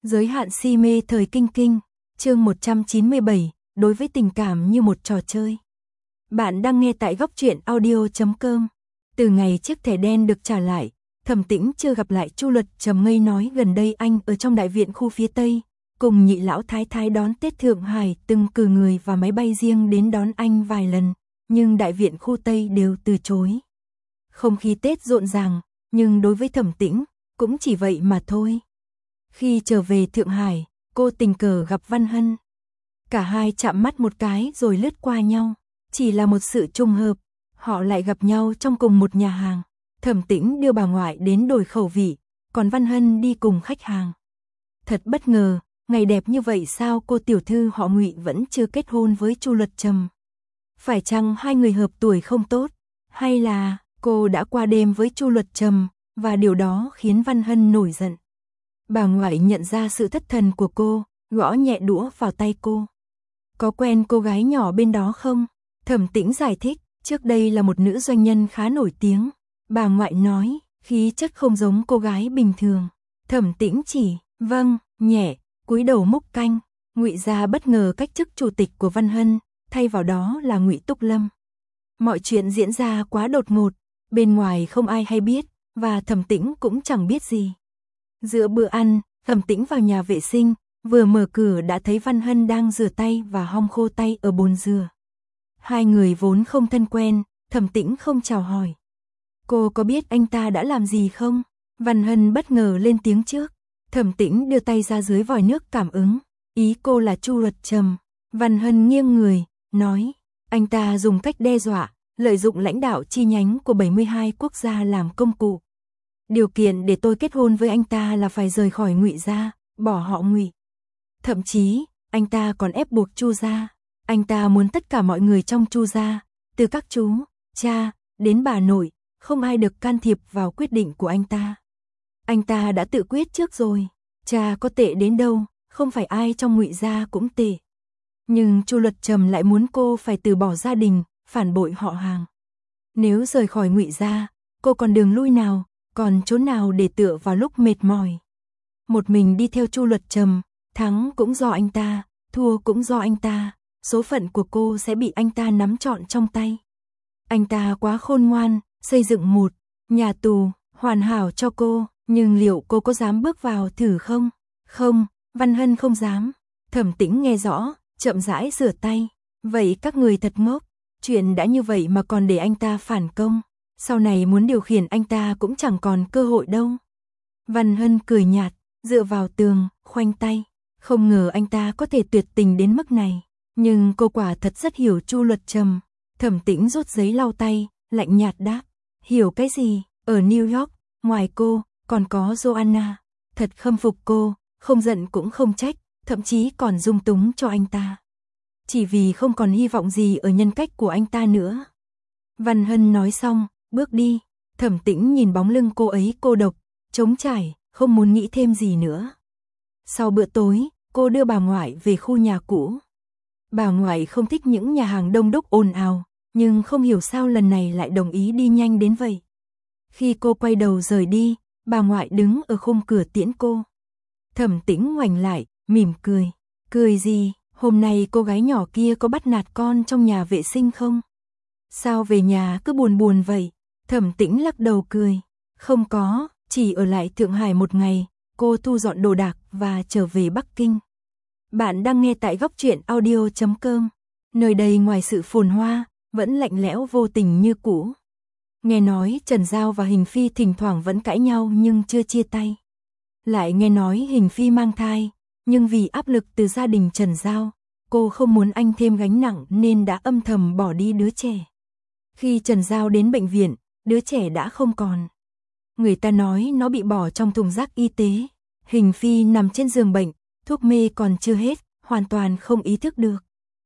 Giới hạn si mê thời kinh kinh, chương 197, đối với tình cảm như một trò chơi. Bạn đang nghe tại góc truyện audio.com. Từ ngày chiếc thẻ đen được trả lại, Thẩm Tĩnh chưa gặp lại Chu Luật trầm ngây nói gần đây anh ở trong đại viện khu phía Tây, cùng nhị lão thái thái đón Tết Thượng Hải từng cử người và máy bay riêng đến đón anh vài lần, nhưng đại viện khu Tây đều từ chối. Không khí Tết rộn ràng, nhưng đối với Thẩm Tĩnh, cũng chỉ vậy mà thôi. Khi trở về Thượng Hải, cô tình cờ gặp Văn Hân. Cả hai chạm mắt một cái rồi lướt qua nhau, chỉ là một sự trùng hợp, họ lại gặp nhau trong cùng một nhà hàng. Thẩm Tĩnh đưa bà ngoại đến đổi khẩu vị, còn Văn Hân đi cùng khách hàng. Thật bất ngờ, ngày đẹp như vậy sao cô tiểu thư họ Ngụy vẫn chưa kết hôn với Chu Luật Trầm? Phải chăng hai người hợp tuổi không tốt, hay là cô đã qua đêm với Chu Luật Trầm và điều đó khiến Văn Hân nổi giận? Bà ngoại nhận ra sự thất thần của cô, gõ nhẹ đũa vào tay cô. Có quen cô gái nhỏ bên đó không? Thẩm Tĩnh giải thích, trước đây là một nữ doanh nhân khá nổi tiếng. Bà ngoại nói, khí chất không giống cô gái bình thường. Thẩm Tĩnh chỉ, vâng, nhẹ, cúi đầu múc canh. Ngụy gia bất ngờ cách chức chủ tịch của Văn Hân, thay vào đó là Ngụy Túc Lâm. Mọi chuyện diễn ra quá đột ngột, bên ngoài không ai hay biết, và Thẩm Tĩnh cũng chẳng biết gì. Giữa bữa ăn, Thẩm Tĩnh vào nhà vệ sinh, vừa mở cửa đã thấy Văn Hân đang rửa tay và hong khô tay ở bồn rửa. Hai người vốn không thân quen, Thẩm Tĩnh không chào hỏi. Cô có biết anh ta đã làm gì không? Văn Hân bất ngờ lên tiếng trước. Thẩm Tĩnh đưa tay ra dưới vòi nước cảm ứng. Ý cô là Chu Luật Trầm. Văn Hân nghiêng người, nói, anh ta dùng cách đe dọa, lợi dụng lãnh đạo chi nhánh của 72 quốc gia làm công cụ. Điều kiện để tôi kết hôn với anh ta là phải rời khỏi Ngụy gia, bỏ họ Ngụy. Thậm chí, anh ta còn ép buộc Chu gia. Anh ta muốn tất cả mọi người trong Chu gia, từ các chú, cha, đến bà nội, không ai được can thiệp vào quyết định của anh ta. Anh ta đã tự quyết trước rồi, cha có tệ đến đâu, không phải ai trong Ngụy gia cũng tệ. Nhưng Chu Luật Trầm lại muốn cô phải từ bỏ gia đình, phản bội họ hàng. Nếu rời khỏi Ngụy gia, cô còn đường lui nào, còn chỗ nào để tựa vào lúc mệt mỏi. Một mình đi theo Chu Luật Trầm, thắng cũng do anh ta, thua cũng do anh ta, số phận của cô sẽ bị anh ta nắm trọn trong tay. Anh ta quá khôn ngoan, xây dựng một nhà tù hoàn hảo cho cô, nhưng liệu cô có dám bước vào thử không? Không, Văn Hân không dám. Thẩm Tĩnh nghe rõ, chậm rãi rửa tay. Vậy các người thật ngốc, chuyện đã như vậy mà còn để anh ta phản công. Sau này muốn điều khiển anh ta cũng chẳng còn cơ hội đâu. Văn Hân cười nhạt, dựa vào tường, khoanh tay. Không ngờ anh ta có thể tuyệt tình đến mức này. Nhưng cô quả thật rất hiểu Chu Luật Trầm. Thẩm Tĩnh rút giấy lau tay, lạnh nhạt đáp. Hiểu cái gì? Ở New York, ngoài cô, còn có Joanna. Thật khâm phục cô, không giận cũng không trách, thậm chí còn dung túng cho anh ta. Chỉ vì không còn hy vọng gì ở nhân cách của anh ta nữa. Văn Hân nói xong, bước đi. Thẩm Tĩnh nhìn bóng lưng cô ấy cô độc, trống trải, không muốn nghĩ thêm gì nữa. Sau bữa tối, cô đưa bà ngoại về khu nhà cũ. Bà ngoại không thích những nhà hàng đông đúc ồn ào, nhưng không hiểu sao lần này lại đồng ý đi nhanh đến vậy. Khi cô quay đầu rời đi, bà ngoại đứng ở khung cửa tiễn cô. Thẩm Tĩnh ngoảnh lại, mỉm cười. Cười gì, hôm nay cô gái nhỏ kia có bắt nạt con trong nhà vệ sinh không? Sao về nhà cứ buồn buồn vậy? Thẩm Tĩnh lắc đầu cười. Không có, chỉ ở lại Thượng Hải một ngày, cô thu dọn đồ đạc và trở về Bắc Kinh. Bạn đang nghe tại góc truyện audio.com. Nơi đây ngoài sự phồn hoa, vẫn lạnh lẽo vô tình như cũ. Nghe nói Trần Giao và Hình Phi thỉnh thoảng vẫn cãi nhau nhưng chưa chia tay. Lại nghe nói Hình Phi mang thai, nhưng vì áp lực từ gia đình Trần Giao, cô không muốn anh thêm gánh nặng nên đã âm thầm bỏ đi đứa trẻ. Khi Trần Giao đến bệnh viện, đứa trẻ đã không còn. Người ta nói nó bị bỏ trong thùng rác y tế. Hình Phi nằm trên giường bệnh, thuốc mê còn chưa hết, hoàn toàn không ý thức được.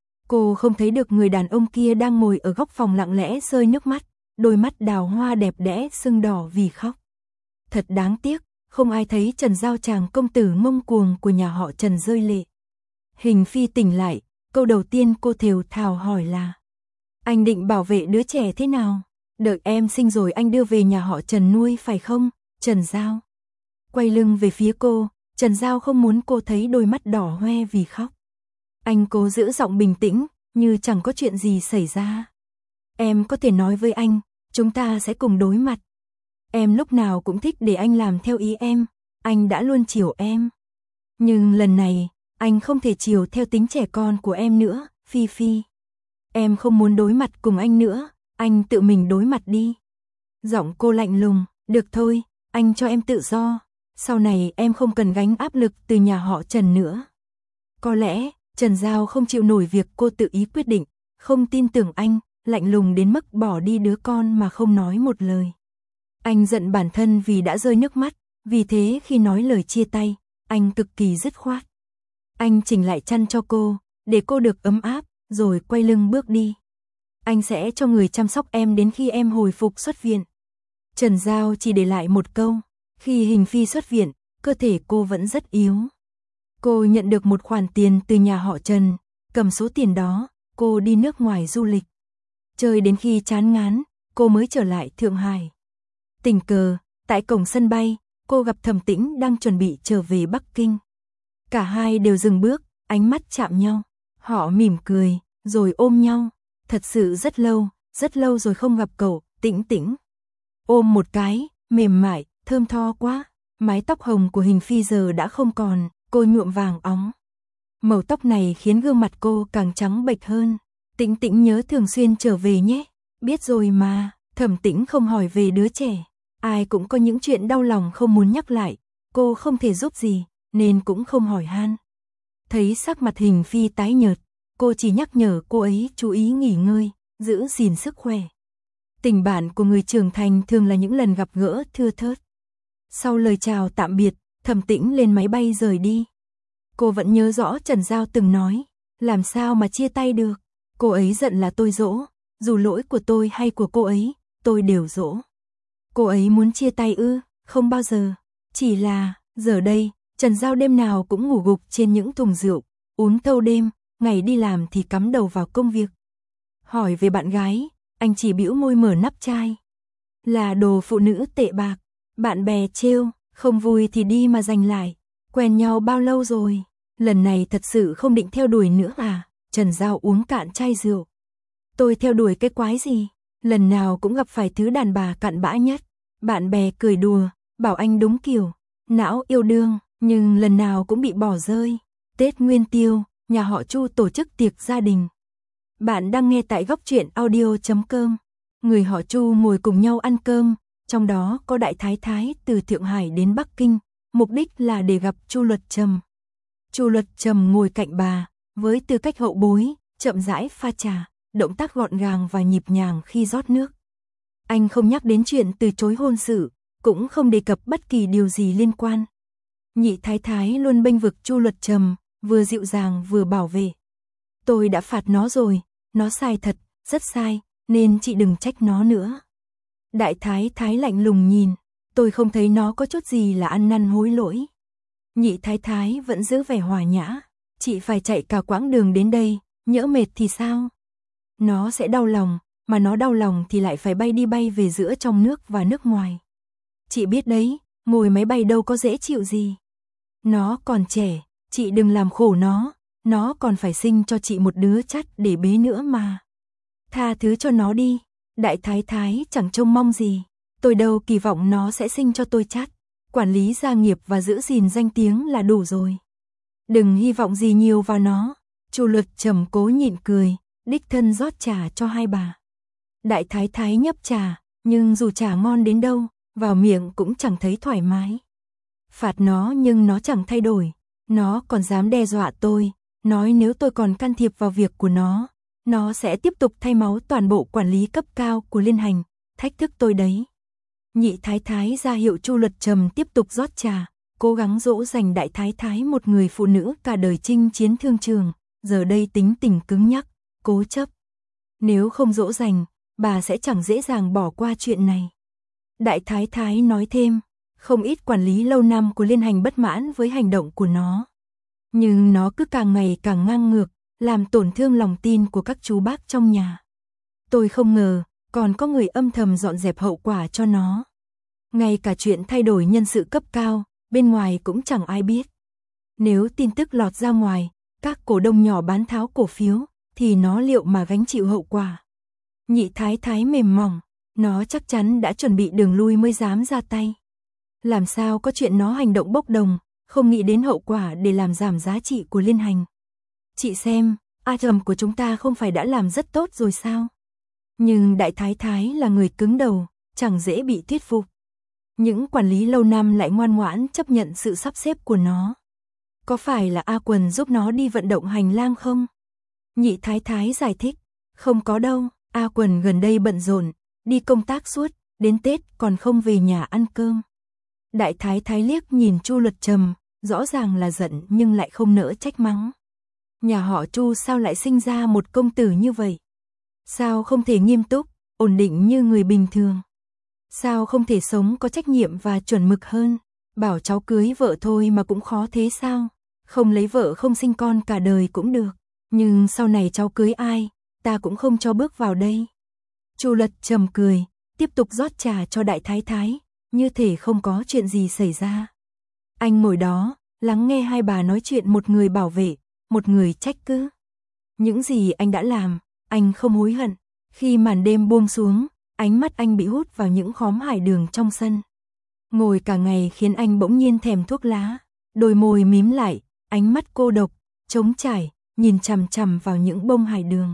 Cô không thấy được người đàn ông kia đang ngồi ở góc phòng lặng lẽ rơi nước mắt, đôi mắt đào hoa đẹp đẽ sưng đỏ vì khóc. Thật đáng tiếc, không ai thấy Trần Giao chàng công tử ngông cuồng của nhà họ Trần rơi lệ. Hình Phi tỉnh lại, câu đầu tiên cô thều thào hỏi là: anh định bảo vệ đứa trẻ thế nào? Đợi em sinh rồi anh đưa về nhà họ Trần nuôi phải không, Trần Giao? Quay lưng về phía cô, Trần Giao không muốn cô thấy đôi mắt đỏ hoe vì khóc. Anh cố giữ giọng bình tĩnh, như chẳng có chuyện gì xảy ra. Em có thể nói với anh, chúng ta sẽ cùng đối mặt. Em lúc nào cũng thích để anh làm theo ý em, anh đã luôn chiều em. Nhưng lần này, anh không thể chiều theo tính trẻ con của em nữa, Phi Phi. Em không muốn đối mặt cùng anh nữa, anh tự mình đối mặt đi. Giọng cô lạnh lùng, được thôi, anh cho em tự do. Sau này em không cần gánh áp lực từ nhà họ Trần nữa. Có lẽ, Trần Giao không chịu nổi việc cô tự ý quyết định, không tin tưởng anh, lạnh lùng đến mức bỏ đi đứa con mà không nói một lời. Anh giận bản thân vì đã rơi nước mắt, vì thế khi nói lời chia tay, anh cực kỳ dứt khoát. Anh chỉnh lại chăn cho cô, để cô được ấm áp, rồi quay lưng bước đi. Anh sẽ cho người chăm sóc em đến khi em hồi phục xuất viện. Trần Giao chỉ để lại một câu, khi Hình Phi xuất viện, cơ thể cô vẫn rất yếu. Cô nhận được một khoản tiền từ nhà họ Trần, cầm số tiền đó, cô đi nước ngoài du lịch. Chơi đến khi chán ngán, cô mới trở lại Thượng Hải. Tình cờ, tại cổng sân bay, cô gặp Thẩm Tĩnh đang chuẩn bị trở về Bắc Kinh. Cả hai đều dừng bước, ánh mắt chạm nhau. Họ mỉm cười, rồi ôm nhau. Thật sự rất lâu rồi không gặp cậu, Tĩnh Tĩnh. Ôm một cái, mềm mại, thơm tho quá. Mái tóc hồng của Hình Phi giờ đã không còn, cô nhuộm vàng óng. Màu tóc này khiến gương mặt cô càng trắng bệch hơn. Tĩnh Tĩnh nhớ thường xuyên trở về nhé. Biết rồi mà, Thẩm Tĩnh không hỏi về đứa trẻ. Ai cũng có những chuyện đau lòng không muốn nhắc lại. Cô không thể giúp gì, nên cũng không hỏi han. Thấy sắc mặt Hình Phi tái nhợt, cô chỉ nhắc nhở cô ấy chú ý nghỉ ngơi, giữ gìn sức khỏe. Tình bạn của người trưởng thành thường là những lần gặp gỡ thưa thớt. Sau lời chào tạm biệt, Thẩm Tĩnh lên máy bay rời đi. Cô vẫn nhớ rõ Trần Giao từng nói, làm sao mà chia tay được. Cô ấy giận là tôi dỗ, dù lỗi của tôi hay của cô ấy, tôi đều dỗ. Cô ấy muốn chia tay ư? Không bao giờ. Chỉ là, giờ đây, Trần Giao đêm nào cũng ngủ gục trên những thùng rượu, uống thâu đêm, ngày đi làm thì cắm đầu vào công việc. Hỏi về bạn gái, anh chỉ bĩu môi mở nắp chai. Là đồ phụ nữ tệ bạc, bạn bè trêu, không vui thì đi mà giành lại. Quen nhau bao lâu rồi? Lần này thật sự không định theo đuổi nữa à? Trần Giao uống cạn chai rượu. Tôi theo đuổi cái quái gì? Lần nào cũng gặp phải thứ đàn bà cặn bã nhất. Bạn bè cười đùa, bảo anh đúng kiểu, não yêu đương, nhưng lần nào cũng bị bỏ rơi. Tết Nguyên Tiêu, nhà họ Chu tổ chức tiệc gia đình. Bạn đang nghe tại góc truyện audio.com. Người họ Chu ngồi cùng nhau ăn cơm, trong đó có đại thái thái từ Thượng Hải đến Bắc Kinh, mục đích là để gặp Chu Luật Trầm. Chu Luật Trầm ngồi cạnh bà, với tư cách hậu bối, chậm rãi pha trà, động tác gọn gàng và nhịp nhàng khi rót nước. Anh không nhắc đến chuyện từ chối hôn sự, cũng không đề cập bất kỳ điều gì liên quan. Nhị thái thái luôn bênh vực Chu Luật Trầm, vừa dịu dàng vừa bảo vệ. Tôi đã phạt nó rồi, nó sai thật, rất sai, nên chị đừng trách nó nữa. Đại thái thái lạnh lùng nhìn, tôi không thấy nó có chút gì là ăn năn hối lỗi. Nhị thái thái vẫn giữ vẻ hòa nhã, chị phải chạy cả quãng đường đến đây, nhỡ mệt thì sao? Nó sẽ đau lòng, mà nó đau lòng thì lại phải bay đi bay về giữa trong nước và nước ngoài. Chị biết đấy, ngồi máy bay đâu có dễ chịu gì. Nó còn trẻ, chị đừng làm khổ nó còn phải sinh cho chị một đứa chắt để bế nữa mà. Tha thứ cho nó đi, đại thái thái chẳng trông mong gì, tôi đâu kỳ vọng nó sẽ sinh cho tôi chắt, quản lý gia nghiệp và giữ gìn danh tiếng là đủ rồi. Đừng hy vọng gì nhiều vào nó. Chu Luật Trầm cố nhịn cười, đích thân rót trà cho hai bà. Đại thái thái nhấp trà, nhưng dù trà ngon đến đâu, vào miệng cũng chẳng thấy thoải mái. Phạt nó nhưng nó chẳng thay đổi, nó còn dám đe dọa tôi, nói nếu tôi còn can thiệp vào việc của nó sẽ tiếp tục thay máu toàn bộ quản lý cấp cao của liên hành, thách thức tôi đấy. Nhị thái thái ra hiệu Chu Luật Trầm tiếp tục rót trà, cố gắng dỗ dành đại thái thái một người phụ nữ cả đời chinh chiến thương trường, giờ đây tính tình cứng nhắc, cố chấp. Nếu không dỗ dành, bà sẽ chẳng dễ dàng bỏ qua chuyện này. Đại thái thái nói thêm, không ít quản lý lâu năm của liên hành bất mãn với hành động của nó. Nhưng nó cứ càng ngày càng ngang ngược, làm tổn thương lòng tin của các chú bác trong nhà. Tôi không ngờ, còn có người âm thầm dọn dẹp hậu quả cho nó. Ngay cả chuyện thay đổi nhân sự cấp cao, bên ngoài cũng chẳng ai biết. Nếu tin tức lọt ra ngoài, các cổ đông nhỏ bán tháo cổ phiếu, thì nó liệu mà gánh chịu hậu quả. Nhị thái thái mềm mỏng, nó chắc chắn đã chuẩn bị đường lui mới dám ra tay. Làm sao có chuyện nó hành động bốc đồng, không nghĩ đến hậu quả để làm giảm giá trị của Liên Hành. Chị xem, Atom của chúng ta không phải đã làm rất tốt rồi sao? Nhưng đại thái thái là người cứng đầu, chẳng dễ bị thuyết phục. Những quản lý lâu năm lại ngoan ngoãn chấp nhận sự sắp xếp của nó. Có phải là A Quần giúp nó đi vận động hành lang không? Nhị thái thái giải thích, không có đâu, A Quần gần đây bận rộn, đi công tác suốt, đến Tết còn không về nhà ăn cơm. Đại thái thái liếc nhìn Chu Luật Trầm, rõ ràng là giận nhưng lại không nỡ trách mắng. Nhà họ Chu sao lại sinh ra một công tử như vậy? Sao không thể nghiêm túc, ổn định như người bình thường? Sao không thể sống có trách nhiệm và chuẩn mực hơn? Bảo cháu cưới vợ thôi mà cũng khó thế sao? Không lấy vợ không sinh con cả đời cũng được. Nhưng sau này cháu cưới ai, ta cũng không cho bước vào đây. Chu Luật Trầm cười, tiếp tục rót trà cho đại thái thái, như thể không có chuyện gì xảy ra. Anh ngồi đó, lắng nghe hai bà nói chuyện, một người bảo vệ, một người trách cứ. Những gì anh đã làm, anh không hối hận. Khi màn đêm buông xuống, ánh mắt anh bị hút vào những khóm hải đường trong sân. Ngồi cả ngày khiến anh bỗng nhiên thèm thuốc lá, đôi môi mím lại, ánh mắt cô độc, trống trải, nhìn chằm chằm vào những bông hải đường.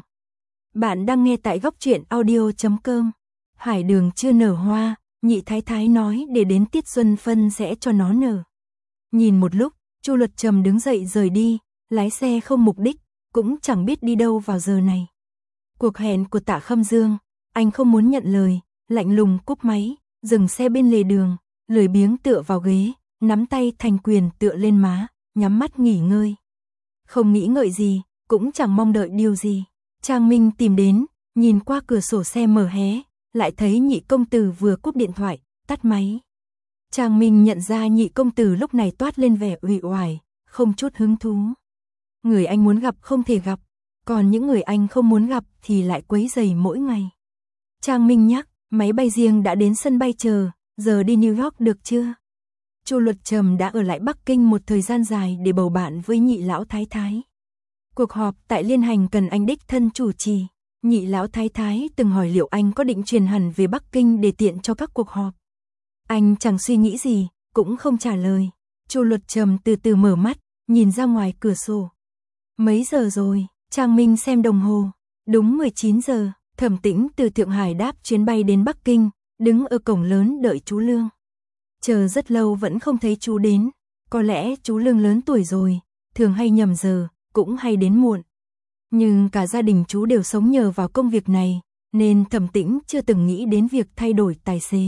Bạn đang nghe tại goctruyện.audio.com. Hải đường chưa nở hoa, nhị thái thái nói để đến tiết xuân phân sẽ cho nó nở. Nhìn một lúc, Chu Luật Trầm đứng dậy rời đi, lái xe không mục đích, cũng chẳng biết đi đâu vào giờ này. Cuộc hẹn của Tạ Khâm Dương, anh không muốn nhận lời, lạnh lùng cúp máy, dừng xe bên lề đường, lười biếng tựa vào ghế, nắm tay thành quyền tựa lên má, nhắm mắt nghỉ ngơi. Không nghĩ ngợi gì, cũng chẳng mong đợi điều gì. Trang Minh tìm đến, nhìn qua cửa sổ xe mở hé, lại thấy nhị công tử vừa cúp điện thoại, tắt máy. Trang Minh nhận ra nhị công tử lúc này toát lên vẻ uể oải, không chút hứng thú. Người anh muốn gặp không thể gặp, còn những người anh không muốn gặp thì lại quấy rầy mỗi ngày. Trang Minh nhắc, máy bay riêng đã đến sân bay chờ, giờ đi New York được chưa? Chu Luật Trầm đã ở lại Bắc Kinh một thời gian dài để bầu bạn với nhị lão thái thái. Cuộc họp tại Liên Hành cần anh đích thân chủ trì. Nhị lão thái thái từng hỏi liệu anh có định truyền hẳn về Bắc Kinh để tiện cho các cuộc họp. Anh chẳng suy nghĩ gì, cũng không trả lời. Chu Luật Trầm từ từ mở mắt, nhìn ra ngoài cửa sổ. Mấy giờ rồi? Trang Minh xem đồng hồ. Đúng 19 giờ, Thẩm Tĩnh từ Thượng Hải đáp chuyến bay đến Bắc Kinh, đứng ở cổng lớn đợi chú Lương. Chờ rất lâu vẫn không thấy chú đến. Có lẽ chú Lương lớn tuổi rồi, thường hay nhầm giờ, cũng hay đến muộn. Nhưng cả gia đình chú đều sống nhờ vào công việc này, nên Thẩm Tĩnh chưa từng nghĩ đến việc thay đổi tài xế.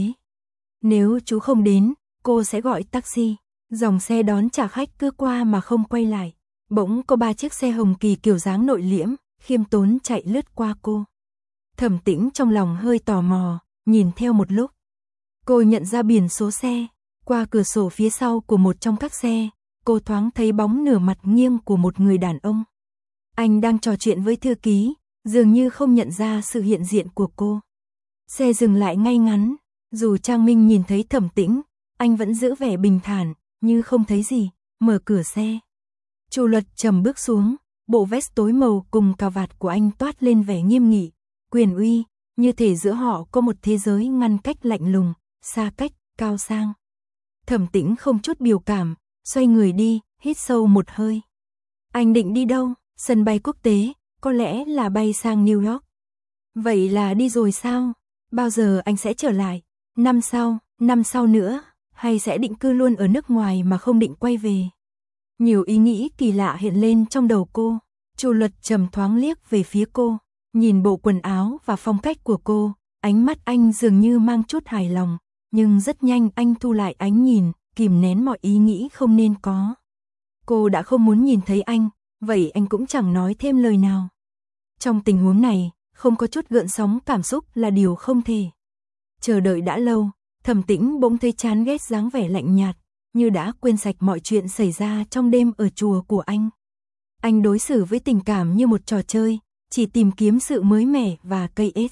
Nếu chú không đến, cô sẽ gọi taxi. Dòng xe đón trả khách cứ qua mà không quay lại. Bỗng có 3 chiếc xe hồng kỳ kiểu dáng nội liễm, khiêm tốn chạy lướt qua cô. Thẩm Tĩnh trong lòng hơi tò mò, nhìn theo một lúc. Cô nhận ra biển số xe, qua cửa sổ phía sau của một trong các xe, cô thoáng thấy bóng nửa mặt nghiêng của một người đàn ông. Anh đang trò chuyện với thư ký, dường như không nhận ra sự hiện diện của cô. Xe dừng lại ngay ngắn, dù Trang Minh nhìn thấy Thẩm Tĩnh, anh vẫn giữ vẻ bình thản, như không thấy gì, mở cửa xe. Chu Luật Trầm bước xuống, bộ vest tối màu cùng cà vạt của anh toát lên vẻ nghiêm nghị, quyền uy, như thể giữa họ có một thế giới ngăn cách lạnh lùng, xa cách, cao sang. Thẩm Tĩnh không chút biểu cảm, xoay người đi, hít sâu một hơi. Anh định đi đâu? Sân bay quốc tế, có lẽ là bay sang New York. Vậy là đi rồi sao? Bao giờ anh sẽ trở lại? Năm sau nữa, hay sẽ định cư luôn ở nước ngoài mà không định quay về? Nhiều ý nghĩ kỳ lạ hiện lên trong đầu cô. Chu Luật Trầm thoáng liếc về phía cô, nhìn bộ quần áo và phong cách của cô, ánh mắt anh dường như mang chút hài lòng, nhưng rất nhanh anh thu lại ánh nhìn, kìm nén mọi ý nghĩ không nên có. Cô đã không muốn nhìn thấy anh, vậy anh cũng chẳng nói thêm lời nào. Trong tình huống này, không có chút gợn sóng cảm xúc là điều không thể. Chờ đợi đã lâu, Thẩm Tĩnh bỗng thấy chán ghét dáng vẻ lạnh nhạt, như đã quên sạch mọi chuyện xảy ra trong đêm ở chùa của anh. Anh đối xử với tình cảm như một trò chơi, chỉ tìm kiếm sự mới mẻ và cây ết.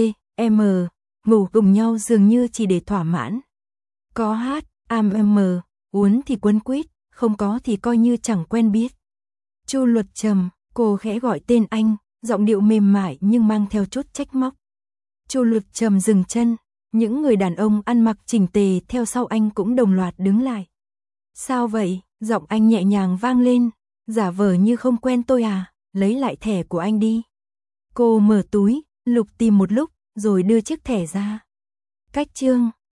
ngủ cùng nhau dường như chỉ để thỏa mãn. Có hát, uốn thì quấn quýt, không có thì coi như chẳng quen biết. Chu Luật Trầm, cô khẽ gọi tên anh, giọng điệu mềm mại nhưng mang theo chút trách móc. Chu Luật Trầm dừng chân, những người đàn ông ăn mặc chỉnh tề theo sau anh cũng đồng loạt đứng lại. Sao vậy? Giọng anh nhẹ nhàng vang lên, giả vờ như không quen tôi à, lấy lại thẻ của anh đi. Cô mở túi, lục tìm một lúc, rồi đưa chiếc thẻ ra. Cách chương